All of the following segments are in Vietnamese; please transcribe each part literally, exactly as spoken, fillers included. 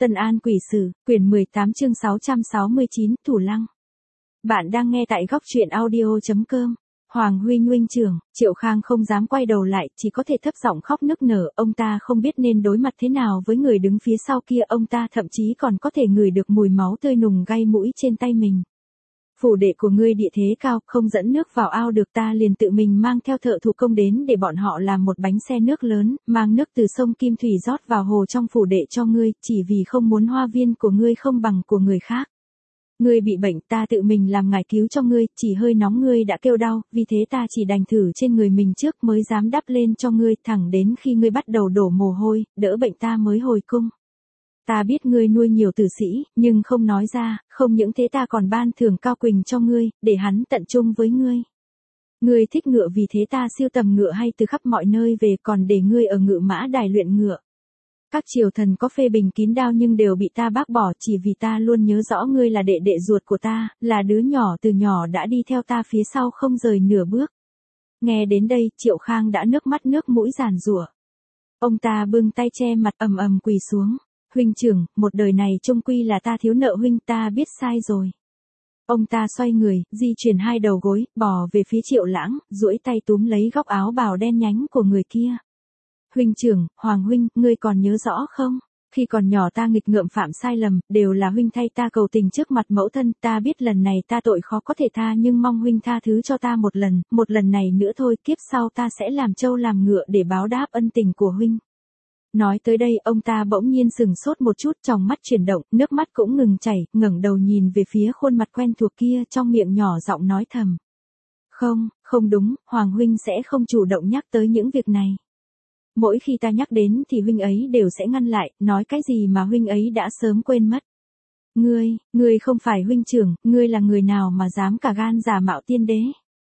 Tân An Quỷ Sử, quyển mười tám chương sáu trăm sáu mươi chín, Thủ Lăng. Bạn đang nghe tại góc truyện audio.com. Hoàng huynh huynh trưởng, Triệu Khang không dám quay đầu lại, chỉ có thể thấp giọng khóc nức nở, ông ta không biết nên đối mặt thế nào với người đứng phía sau kia, ông ta thậm chí còn có thể ngửi được mùi máu tươi nùng gai mũi trên tay mình. Phủ đệ của ngươi địa thế cao, không dẫn nước vào ao được, ta liền tự mình mang theo thợ thủ công đến để bọn họ làm một bánh xe nước lớn, mang nước từ sông Kim Thủy rót vào hồ trong phủ đệ cho ngươi, chỉ vì không muốn hoa viên của ngươi không bằng của người khác. Ngươi bị bệnh, ta tự mình làm ngải cứu cho ngươi, chỉ hơi nóng ngươi đã kêu đau, vì thế ta chỉ đành thử trên người mình trước mới dám đắp lên cho ngươi, thẳng đến khi ngươi bắt đầu đổ mồ hôi, đỡ bệnh ta mới hồi cung. Ta biết ngươi nuôi nhiều tử sĩ, nhưng không nói ra, không những thế ta còn ban thưởng Cao Quỳnh cho ngươi, để hắn tận trung với ngươi. Ngươi thích ngựa vì thế ta siêu tầm ngựa hay từ khắp mọi nơi về, còn để ngươi ở ngự mã đài luyện ngựa. Các triều thần có phê bình kín đao nhưng đều bị ta bác bỏ, chỉ vì ta luôn nhớ rõ ngươi là đệ đệ ruột của ta, là đứa nhỏ từ nhỏ đã đi theo ta phía sau không rời nửa bước. Nghe đến đây, Triệu Khang đã nước mắt nước mũi giàn giụa. Ông ta bưng tay che mặt ầm ầm quỳ xuống. Huynh trưởng, một đời này chung quy là ta thiếu nợ huynh, ta biết sai rồi. Ông ta xoay người, di chuyển hai đầu gối, bò về phía Triệu Lãng, duỗi tay túm lấy góc áo bào đen nhánh của người kia. Huynh trưởng, Hoàng huynh, ngươi còn nhớ rõ không? Khi còn nhỏ ta nghịch ngợm phạm sai lầm, đều là huynh thay ta cầu tình trước mặt mẫu thân, ta biết lần này ta tội khó có thể tha nhưng mong huynh tha thứ cho ta một lần, một lần này nữa thôi, kiếp sau ta sẽ làm trâu làm ngựa để báo đáp ân tình của huynh. Nói tới đây, ông ta bỗng nhiên sừng sốt một chút, tròng mắt chuyển động, nước mắt cũng ngừng chảy, ngẩng đầu nhìn về phía khuôn mặt quen thuộc kia, trong miệng nhỏ giọng nói thầm. Không, không đúng, Hoàng huynh sẽ không chủ động nhắc tới những việc này. Mỗi khi ta nhắc đến thì huynh ấy đều sẽ ngăn lại, nói cái gì mà huynh ấy đã sớm quên mất. Ngươi, ngươi không phải huynh trưởng, ngươi là người nào mà dám cả gan giả mạo tiên đế.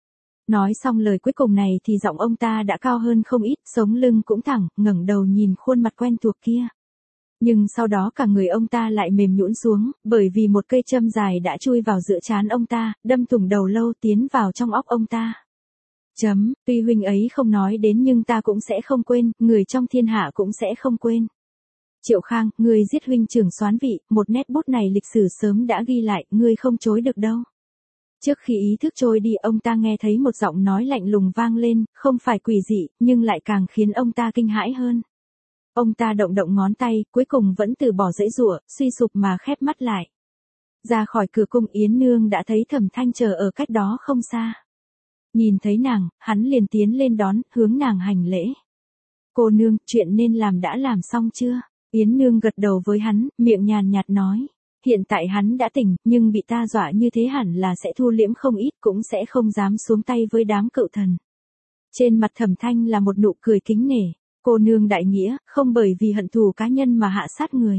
Nói xong lời cuối cùng này thì giọng ông ta đã cao hơn không ít, sống lưng cũng thẳng, ngẩng đầu nhìn khuôn mặt quen thuộc kia. Nhưng sau đó cả người ông ta lại mềm nhũn xuống, bởi vì một cây châm dài đã chui vào giữa trán ông ta, đâm thủng đầu lâu tiến vào trong óc ông ta. Chấm, tuy huynh ấy không nói đến nhưng ta cũng sẽ không quên, người trong thiên hạ cũng sẽ không quên. Triệu Khang, ngươi giết huynh trưởng Soán Vị, một nét bút này lịch sử sớm đã ghi lại, ngươi không chối được đâu. Trước khi ý thức trôi đi, ông ta nghe thấy một giọng nói lạnh lùng vang lên, không phải quỷ dị, nhưng lại càng khiến ông ta kinh hãi hơn. Ông ta động động ngón tay, cuối cùng vẫn từ bỏ giãy giụa, suy sụp mà khép mắt lại. Ra khỏi cửa cung, Yến Nương đã thấy Thẩm Thanh chờ ở cách đó không xa. Nhìn thấy nàng, hắn liền tiến lên đón, hướng nàng hành lễ. Cô nương, chuyện nên làm đã làm xong chưa? Yến Nương gật đầu với hắn, miệng nhàn nhạt nói. Hiện tại hắn đã tỉnh, nhưng bị ta dọa như thế hẳn là sẽ thu liễm không ít, cũng sẽ không dám xuống tay với đám cựu thần. Trên mặt Thẩm Thanh là một nụ cười kính nể. Cô nương đại nghĩa, không bởi vì hận thù cá nhân mà hạ sát người.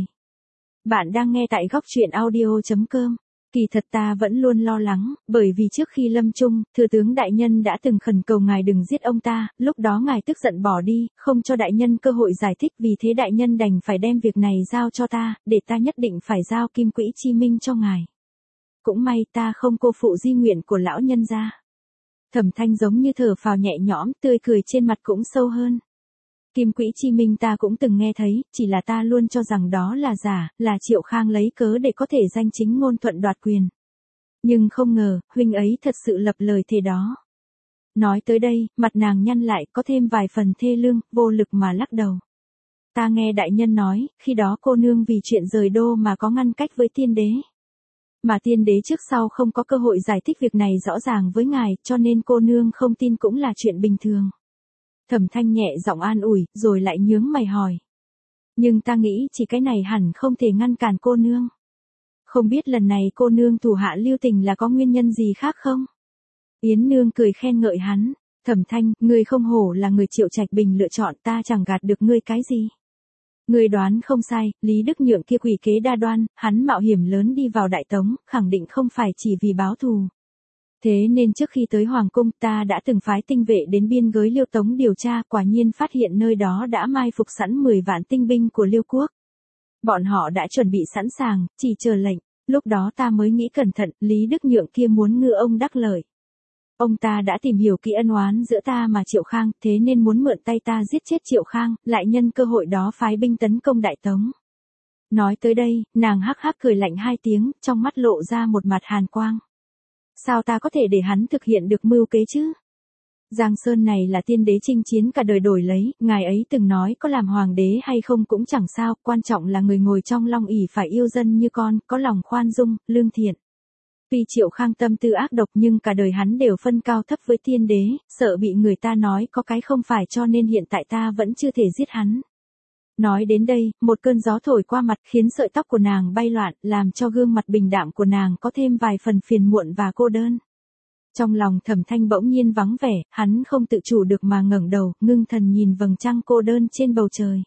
Bạn đang nghe tại góc truyện audio.com. Kỳ thật ta vẫn luôn lo lắng, bởi vì trước khi lâm chung, thừa tướng đại nhân đã từng khẩn cầu ngài đừng giết ông ta, lúc đó ngài tức giận bỏ đi, không cho đại nhân cơ hội giải thích, vì thế đại nhân đành phải đem việc này giao cho ta, để ta nhất định phải giao Kim Quỹ Chi Minh cho ngài. Cũng may ta không cô phụ di nguyện của lão nhân gia. Thẩm Thanh giống như thở phào nhẹ nhõm, tươi cười trên mặt cũng sâu hơn. Kim Quỹ Chi Minh ta cũng từng nghe thấy, chỉ là ta luôn cho rằng đó là giả, là Triệu Khang lấy cớ để có thể danh chính ngôn thuận đoạt quyền. Nhưng không ngờ, huynh ấy thật sự lập lời thề đó. Nói tới đây, mặt nàng nhăn lại, có thêm vài phần thê lương, vô lực mà lắc đầu. Ta nghe đại nhân nói, khi đó cô nương vì chuyện rời đô mà có ngăn cách với tiên đế. Mà tiên đế trước sau không có cơ hội giải thích việc này rõ ràng với ngài, cho nên cô nương không tin cũng là chuyện bình thường. Thẩm Thanh nhẹ giọng an ủi, rồi lại nhướng mày hỏi. Nhưng ta nghĩ chỉ cái này hẳn không thể ngăn cản cô nương. Không biết lần này cô nương thủ hạ lưu tình là có nguyên nhân gì khác không? Yến Nương cười khen ngợi hắn. Thẩm Thanh, ngươi không hổ là người Triệu Trạch Bình lựa chọn, ta chẳng gạt được ngươi cái gì. Ngươi đoán không sai, Lý Đức Nhượng kia quỷ kế đa đoan, hắn mạo hiểm lớn đi vào Đại Tống, khẳng định không phải chỉ vì báo thù. Thế nên trước khi tới Hoàng Cung ta đã từng phái tinh vệ đến biên giới Liêu Tống điều tra, quả nhiên phát hiện nơi đó đã mai phục sẵn mười vạn tinh binh của Liêu Quốc. Bọn họ đã chuẩn bị sẵn sàng, chỉ chờ lệnh, lúc đó ta mới nghĩ cẩn thận, Lý Đức Nhượng kia muốn ngư ông đắc lợi. Ông ta đã tìm hiểu kỹ ân oán giữa ta mà Triệu Khang, thế nên muốn mượn tay ta giết chết Triệu Khang, lại nhân cơ hội đó phái binh tấn công Đại Tống. Nói tới đây, nàng hắc hắc cười lạnh hai tiếng, trong mắt lộ ra một mặt hàn quang. Sao ta có thể để hắn thực hiện được mưu kế chứ? Giang Sơn này là tiên đế chinh chiến cả đời đổi lấy, ngài ấy từng nói có làm hoàng đế hay không cũng chẳng sao, quan trọng là người ngồi trong long ỷ phải yêu dân như con, có lòng khoan dung, lương thiện. Tuy Triệu Khang tâm tư ác độc nhưng cả đời hắn đều phân cao thấp với tiên đế, sợ bị người ta nói có cái không phải cho nên hiện tại ta vẫn chưa thể giết hắn. Nói đến đây, một cơn gió thổi qua mặt khiến sợi tóc của nàng bay loạn, làm cho gương mặt bình đạm của nàng có thêm vài phần phiền muộn và cô đơn. Trong lòng Thẩm Thanh bỗng nhiên vắng vẻ, hắn không tự chủ được mà ngẩng đầu, ngưng thần nhìn vầng trăng cô đơn trên bầu trời.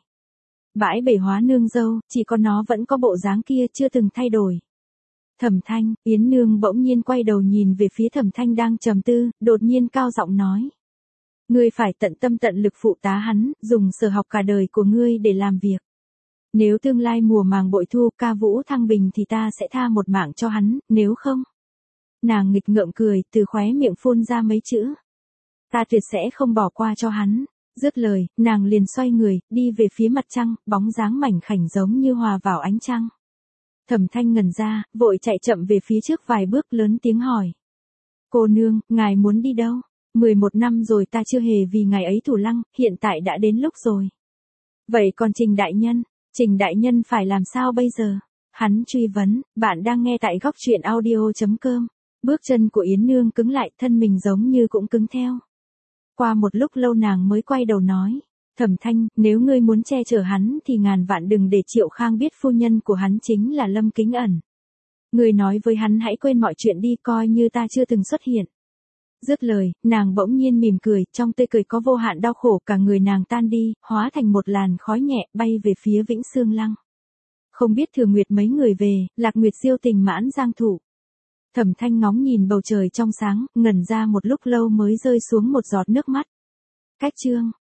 Bãi bể hóa nương dâu, chỉ có nó vẫn có bộ dáng kia chưa từng thay đổi. Thẩm Thanh, Yến Nương bỗng nhiên quay đầu nhìn về phía Thẩm Thanh đang trầm tư, đột nhiên cao giọng nói. Ngươi phải tận tâm tận lực phụ tá hắn, dùng sở học cả đời của ngươi để làm việc. Nếu tương lai mùa màng bội thu ca vũ thăng bình thì ta sẽ tha một mạng cho hắn, nếu không. Nàng nghịch ngợm cười, từ khóe miệng phun ra mấy chữ. Ta tuyệt sẽ không bỏ qua cho hắn. Dứt lời, nàng liền xoay người, đi về phía mặt trăng, bóng dáng mảnh khảnh giống như hòa vào ánh trăng. Thẩm Thanh ngẩn ra, vội chạy chậm về phía trước vài bước lớn tiếng hỏi. Cô nương, ngài muốn đi đâu? mười một năm rồi ta chưa hề vì ngài ấy thủ lăng, hiện tại đã đến lúc rồi. Vậy còn Trình đại nhân, Trình đại nhân phải làm sao bây giờ? Hắn truy vấn, bạn đang nghe tại góc truyện audio chấm com. Bước chân của Yến Nương cứng lại, thân mình giống như cũng cứng theo. Qua một lúc lâu nàng mới quay đầu nói. Thẩm Thanh, nếu ngươi muốn che chở hắn thì ngàn vạn đừng để Triệu Khang biết phu nhân của hắn chính là Lâm Kính Ẩn. Ngươi nói với hắn hãy quên mọi chuyện đi, coi như ta chưa từng xuất hiện. Dứt lời, nàng bỗng nhiên mỉm cười, trong tươi cười có vô hạn đau khổ, cả người nàng tan đi, hóa thành một làn khói nhẹ, bay về phía Vĩnh Sương Lăng. Không biết Thường Nguyệt mấy người về, Lạc Nguyệt Diêu tình mãn giang thủ. Thẩm Thanh ngóng nhìn bầu trời trong sáng, ngẩn ra một lúc lâu mới rơi xuống một giọt nước mắt. Cách chương